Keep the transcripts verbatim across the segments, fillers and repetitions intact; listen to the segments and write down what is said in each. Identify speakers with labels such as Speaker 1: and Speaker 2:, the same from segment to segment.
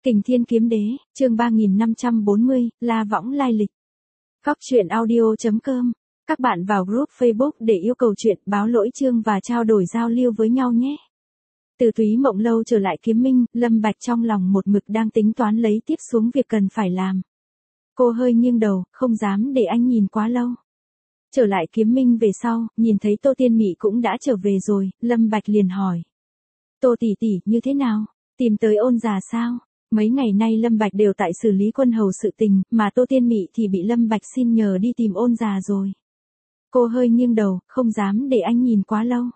Speaker 1: Kình Thiên Kiếm Đế, chương ba nghìn năm trăm bốn mươi, La Võng lai lịch. Góc truyện audio.com. Các bạn vào group Facebook để yêu cầu chuyện, báo lỗi chương và trao đổi giao lưu với nhau nhé. Từ Túy Mộng Lâu trở lại Kiếm Minh, Lâm Bạch trong lòng một mực đang tính toán lấy tiếp xuống việc cần phải làm. Cô hơi nghiêng đầu, không dám để anh nhìn quá lâu. Trở lại Kiếm Minh về sau, nhìn thấy Tô Tiên Mị cũng đã trở về rồi, Lâm Bạch liền hỏi. Tô tỷ tỷ, như thế nào? Tìm tới Ôn già sao? Mấy ngày nay Lâm Bạch đều tại xử lý quân hầu sự tình, mà Tô Tiên Mị thì bị Lâm Bạch xin nhờ đi tìm Ôn già rồi. Cô hơi nghiêng đầu, không dám để anh nhìn quá lâu.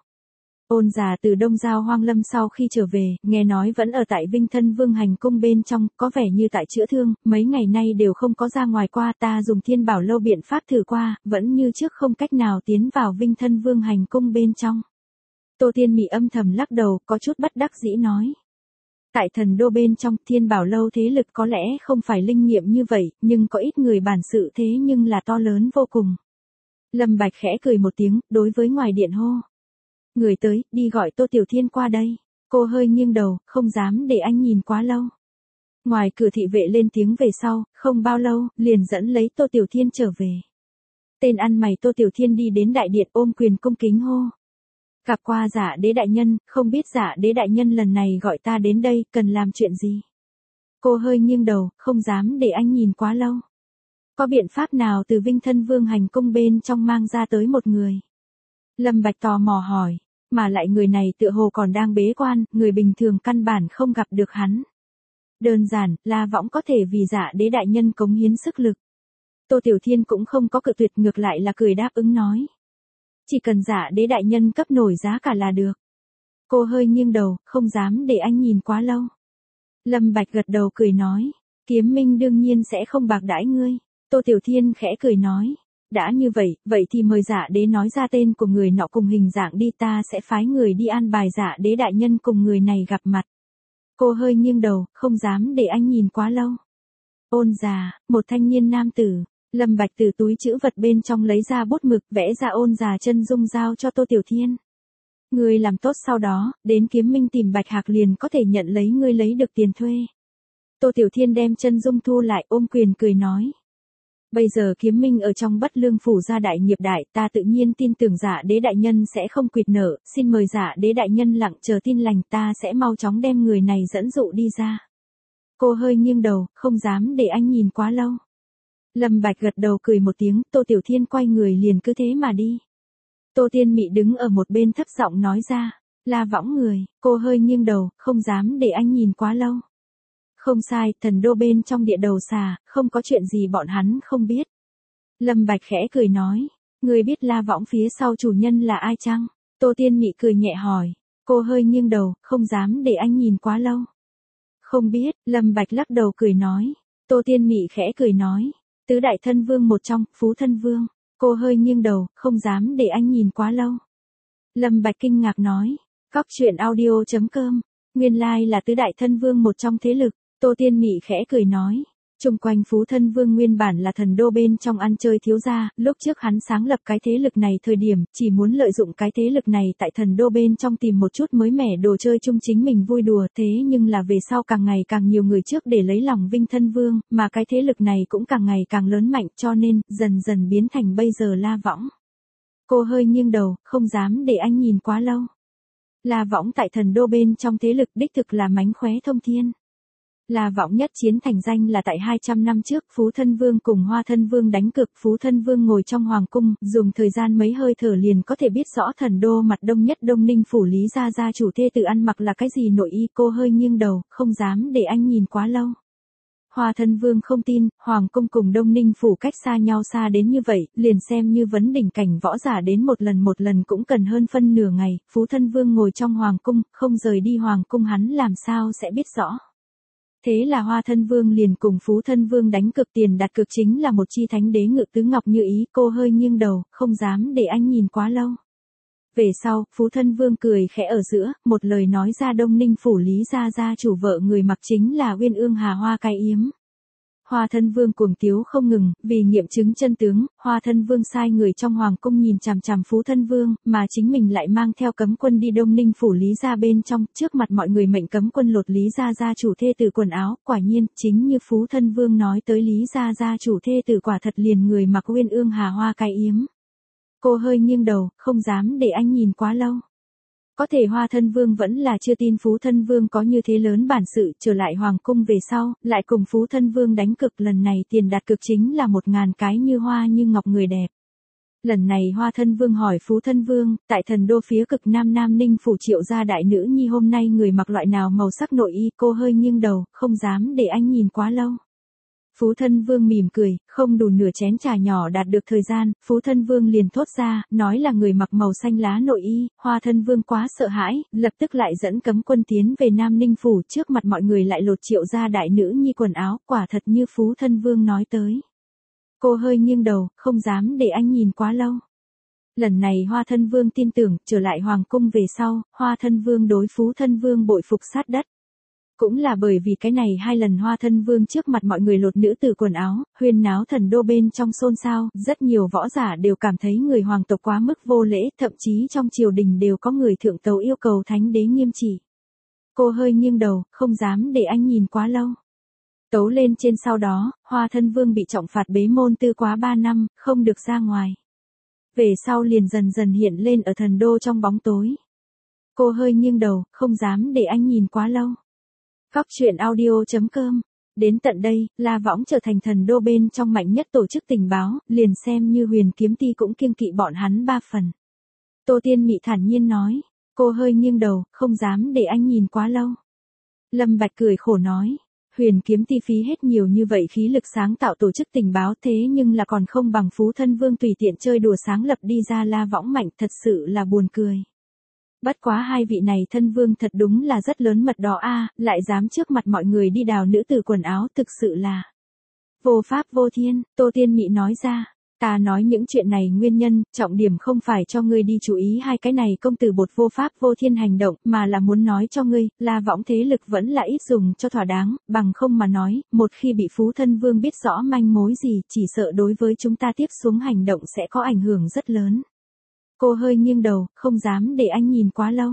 Speaker 1: Ôn già từ Đông Giao Hoang Lâm sau khi trở về, nghe nói vẫn ở tại Vinh Thân Vương hành cung bên trong, có vẻ như tại chữa thương, mấy ngày nay đều không có ra ngoài qua, ta dùng Thiên Bảo Lâu biện pháp thử qua, vẫn như trước không cách nào tiến vào Vinh Thân Vương hành cung bên trong. Tô Tiên Mị âm thầm lắc đầu, có chút bất đắc dĩ nói. Tại thần đô bên trong, Thiên Bảo Lâu thế lực có lẽ không phải linh nghiệm như vậy, nhưng có ít người bản sự thế nhưng là to lớn vô cùng. Lâm Bạch khẽ cười một tiếng, đối với ngoài điện hô. Người tới, đi gọi Tô Tiểu Thiên qua đây. Cô hơi nghiêng đầu, không dám để anh nhìn quá lâu. Ngoài cửa thị vệ lên tiếng về sau, không bao lâu, liền dẫn lấy Tô Tiểu Thiên trở về. Tên ăn mày Tô Tiểu Thiên đi đến đại điện ôm quyền cung kính hô. Gặp qua Dạ Đế đại nhân, không biết Dạ Đế đại nhân lần này gọi ta đến đây, cần làm chuyện gì? Cô hơi nghiêng đầu, không dám để anh nhìn quá lâu. Có biện pháp nào từ Vinh Thân Vương hành cung bên trong mang ra tới một người? Lâm Bạch tò mò hỏi, mà lại người này tựa hồ còn đang bế quan, người bình thường căn bản không gặp được hắn. Đơn giản, La Võng có thể vì Dạ Đế đại nhân cống hiến sức lực. Tô Tiểu Thiên cũng không có cự tuyệt, ngược lại là cười đáp ứng nói. Chỉ cần Dạ Đế đại nhân cấp nổi giá cả là được. Cô hơi nghiêng đầu, không dám để anh nhìn quá lâu. Lâm Bạch gật đầu cười nói, Kiếm Minh đương nhiên sẽ không bạc đãi ngươi. Tô Tiểu Thiên khẽ cười nói, đã như vậy, vậy thì mời Dạ Đế nói ra tên của người nọ cùng hình dạng đi, ta sẽ phái người đi an bài Dạ Đế đại nhân cùng người này gặp mặt. Cô hơi nghiêng đầu, không dám để anh nhìn quá lâu. Ôn già, một thanh niên nam tử. Lâm Bạch từ túi trữ vật bên trong lấy ra bút mực, vẽ ra Ôn già chân dung giao cho Tô Tiểu Thiên. Ngươi làm tốt sau đó, đến Kiếm Minh tìm Bạch Hạc liền có thể nhận lấy ngươi lấy được tiền thuê. Tô Tiểu Thiên đem chân dung thu lại, ôm quyền cười nói. Bây giờ Kiếm Minh ở trong Bất Lương phủ gia đại nghiệp đại, ta tự nhiên tin tưởng Dạ Đế đại nhân sẽ không quỵt nợ, xin mời Dạ Đế đại nhân lặng chờ tin lành, ta sẽ mau chóng đem người này dẫn dụ đi ra. Cô hơi nghiêng đầu, không dám để anh nhìn quá lâu. Lâm Bạch gật đầu cười một tiếng, Tô Tiểu Thiên quay người liền cứ thế mà đi. Tô Tiên Mị đứng ở một bên thấp giọng nói ra, La Võng người, cô hơi nghiêng đầu, không dám để anh nhìn quá lâu. Không sai, thần đô bên trong địa đầu xà, không có chuyện gì bọn hắn không biết. Lâm Bạch khẽ cười nói, người biết La Võng phía sau chủ nhân là ai chăng? Tô Tiên Mị cười nhẹ hỏi, cô hơi nghiêng đầu, không dám để anh nhìn quá lâu. Không biết, Lâm Bạch lắc đầu cười nói, Tô Tiên Mị khẽ cười nói. Tứ đại thân vương một trong, Phú Thân Vương. Cô hơi nghiêng đầu, không dám để anh nhìn quá lâu. Lâm Bạch kinh ngạc nói. Góc truyện audio.com. Nguyên lai là tứ đại thân vương một trong thế lực. Tô Tiên Mị khẽ cười nói. Trung quanh Phú Thân Vương nguyên bản là thần đô bên trong ăn chơi thiếu gia, lúc trước hắn sáng lập cái thế lực này thời điểm, chỉ muốn lợi dụng cái thế lực này tại thần đô bên trong tìm một chút mới mẻ đồ chơi chung chính mình vui đùa, thế nhưng là về sau càng ngày càng nhiều người trước để lấy lòng Vinh Thân Vương, mà cái thế lực này cũng càng ngày càng lớn mạnh, cho nên, dần dần biến thành bây giờ La Võng. Cô hơi nghiêng đầu, không dám để anh nhìn quá lâu. La Võng tại thần đô bên trong thế lực đích thực là mánh khóe thông thiên. La Võng nhất chiến thành danh là tại hai trăm năm trước, Phú Thân Vương cùng Hoa Thân Vương đánh cược, Phú Thân Vương ngồi trong hoàng cung, dùng thời gian mấy hơi thở liền có thể biết rõ thần đô mặt đông nhất Đông Ninh phủ Lý gia gia chủ thê tử ăn mặc là cái gì nội y. Cô hơi nghiêng đầu, không dám để anh nhìn quá lâu. Hoa Thân Vương không tin, hoàng cung cùng Đông Ninh phủ cách xa nhau xa đến như vậy, liền xem như vấn đỉnh cảnh võ giả đến một lần một lần cũng cần hơn phân nửa ngày, Phú Thân Vương ngồi trong hoàng cung, không rời đi hoàng cung hắn làm sao sẽ biết rõ. Thế là Hoa Thân Vương liền cùng Phú Thân Vương đánh cược, tiền đặt cược chính là một chi thánh đế ngự tứ ngọc như ý. Cô hơi nghiêng đầu, không dám để anh nhìn quá lâu. Về sau, Phú Thân Vương cười khẽ ở giữa, một lời nói ra Đông Ninh phủ Lý gia gia chủ vợ người mặc chính là Uyên Ương Hà Hoa Cái Yếm. Hoa Thân Vương cuồng tiếu không ngừng, vì nghiệm chứng chân tướng, Hoa Thân Vương sai người trong hoàng cung nhìn chằm chằm Phú Thân Vương, mà chính mình lại mang theo cấm quân đi Đông Ninh phủ Lý gia bên trong, trước mặt mọi người mệnh cấm quân lột Lý gia gia chủ thê tử quần áo, quả nhiên, chính như Phú Thân Vương nói tới Lý gia gia chủ thê tử quả thật liền người mặc uyên ương hà hoa cái yếm. Cô hơi nghiêng đầu, không dám để anh nhìn quá lâu. Có thể Hoa Thân Vương vẫn là chưa tin Phú Thân Vương có như thế lớn bản sự, trở lại hoàng cung về sau, lại cùng Phú Thân Vương đánh cực, lần này tiền đặt cược chính là một ngàn cái như hoa như ngọc người đẹp. Lần này Hoa Thân Vương hỏi Phú Thân Vương, tại thần đô phía cực Nam Nam Ninh phủ Triệu gia đại nữ nhi hôm nay người mặc loại nào màu sắc nội y, cô hơi nghiêng đầu, không dám để anh nhìn quá lâu. Phú Thân Vương mỉm cười, không đủ nửa chén trà nhỏ đạt được thời gian, Phú Thân Vương liền thốt ra, nói là người mặc màu xanh lá nội y, Hoa Thân Vương quá sợ hãi, lập tức lại dẫn cấm quân tiến về Nam Ninh phủ, trước mặt mọi người lại lột Triệu gia đại nữ nhi quần áo, quả thật như Phú Thân Vương nói tới. Cô hơi nghiêng đầu, không dám để anh nhìn quá lâu. Lần này Hoa Thân Vương tin tưởng, trở lại hoàng cung về sau, Hoa Thân Vương đối Phú Thân Vương bội phục sát đất. Cũng là bởi vì cái này hai lần Hoa Thân Vương trước mặt mọi người lột nữ tử quần áo, huyên náo thần đô bên trong xôn xao, rất nhiều võ giả đều cảm thấy người hoàng tộc quá mức vô lễ, thậm chí trong triều đình đều có người thượng tấu yêu cầu thánh đế nghiêm trị. Cô hơi nghiêng đầu, không dám để anh nhìn quá lâu. Tấu lên trên sau đó, Hoa Thân Vương bị trọng phạt bế môn tư quá ba năm, không được ra ngoài. Về sau liền dần dần hiện lên ở thần đô trong bóng tối. Cô hơi nghiêng đầu, không dám để anh nhìn quá lâu. Góc truyện audio chấm com. Đến tận đây, La Võng trở thành thần đô bên trong mạnh nhất tổ chức tình báo, liền xem như Huyền Kiếm Ty cũng kiêng kỵ bọn hắn ba phần. Tô Tiên Mị thản nhiên nói, cô hơi nghiêng đầu, không dám để anh nhìn quá lâu. Lâm Bạch cười khổ nói, Huyền Kiếm Ty phí hết nhiều như vậy khí lực sáng tạo tổ chức tình báo thế nhưng là còn không bằng Phú Thân Vương tùy tiện chơi đùa sáng lập đi ra La Võng mạnh, thật sự là buồn cười. Bất quá hai vị này thân vương thật đúng là rất lớn mật đó a, lại dám trước mặt mọi người đi đào nữ tử quần áo, thực sự là vô pháp vô thiên. Tô Tiên Mị nói ra, ta nói những chuyện này nguyên nhân, trọng điểm không phải cho ngươi đi chú ý hai cái này công tử bột vô pháp vô thiên hành động, mà là muốn nói cho ngươi, La Võng thế lực vẫn là ít dùng cho thỏa đáng, bằng không mà nói, một khi bị Phú Thân Vương biết rõ manh mối gì, chỉ sợ đối với chúng ta tiếp xuống hành động sẽ có ảnh hưởng rất lớn. Cô hơi nghiêng đầu, không dám để anh nhìn quá lâu.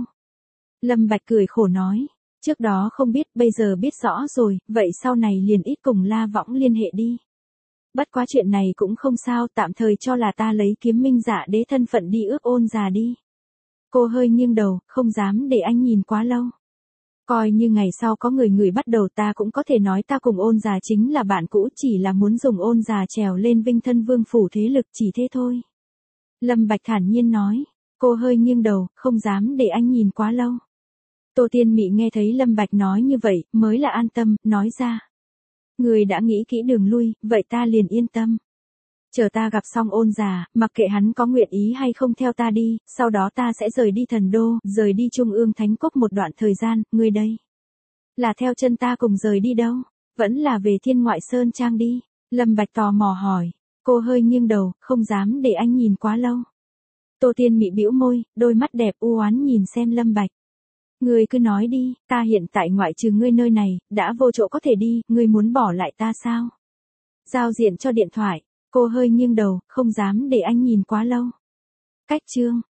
Speaker 1: Lâm Bạch cười khổ nói, trước đó không biết, bây giờ biết rõ rồi, vậy sau này liền ít cùng La Võng liên hệ đi. Bất quá chuyện này cũng không sao, tạm thời cho là ta lấy Kiếm Minh Dạ Đế thân phận đi ước ôn già đi. Cô hơi nghiêng đầu, không dám để anh nhìn quá lâu. Coi như ngày sau có người người bắt đầu ta cũng có thể nói ta cùng ôn già chính là bạn cũ, chỉ là muốn dùng ôn già trèo lên Vinh Thân Vương phủ thế lực, chỉ thế thôi. Lâm Bạch thản nhiên nói, cô hơi nghiêng đầu, không dám để anh nhìn quá lâu. Tô Tiên Mị nghe thấy Lâm Bạch nói như vậy, mới là an tâm, nói ra. Người đã nghĩ kỹ đường lui, vậy ta liền yên tâm. Chờ ta gặp xong ôn già, mặc kệ hắn có nguyện ý hay không theo ta đi, sau đó ta sẽ rời đi thần đô, rời đi Trung ương Thánh Cốc một đoạn thời gian, người đây. Là theo chân ta cùng rời đi đâu? Vẫn là về Thiên Ngoại Sơn Trang đi? Lâm Bạch tò mò hỏi. Cô hơi nghiêng đầu, không dám để anh nhìn quá lâu. Tô Tiên Mị bĩu môi, đôi mắt đẹp u oán nhìn xem Lâm Bạch. Ngươi cứ nói đi, ta hiện tại ngoại trừ ngươi nơi này, đã vô chỗ có thể đi, ngươi muốn bỏ lại ta sao? Giao diện cho điện thoại, cô hơi nghiêng đầu, không dám để anh nhìn quá lâu. Cách chương.